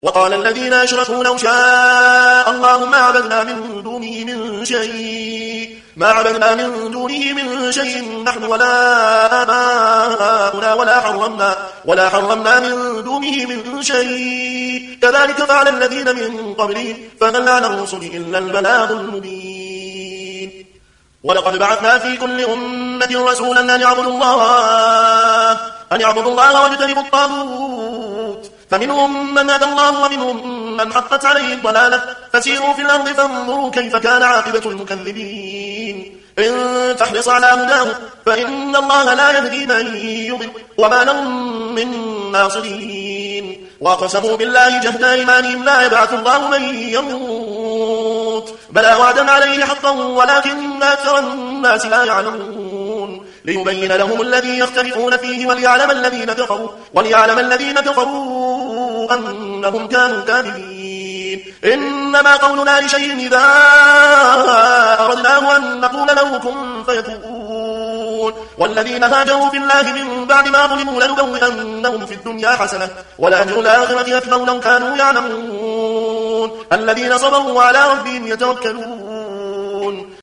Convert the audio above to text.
وقال الذين أشركوا لو شاء الله ما عبدنا من دونه من شيء نحن ولا آباؤنا ولا حرمنا من دونه من شيء كذلك فعل الذين من قبلهم فهل على الرسل إلا البلاغ المبين. ولقد بعثنا في كل أمة رسولا أن يعبدوا الله واجتنبوا الطاغوت فمنهم من هدى الله ومنهم من حقت عليه الضلالة فسيروا في الأرض فانظروا كيف كان عاقبة المكذبين. إن تحرص على هداه فإن الله لا يهدي من يضل وما لهم من ناصرين. وقسموا بالله جهد أيمانهم لا يبعث الله من يموت بلى وعدا عليه حقا ولكن أكثر الناس لا يعلمون ليبين لهم الذي يختلفون فيه وليعلم الذين كفروا أنهم كانوا كاذبين. إنما قولنا لشيء إذا أردناه أن نقول له كن فيكون. والذين هاجروا في الله من بعد ما ظلموا لنبوئنهم في الدنيا حسنة ولأجر الآخرة أكبر لو كانوا يعلمون الذين صبروا على ربهم يتوكلون.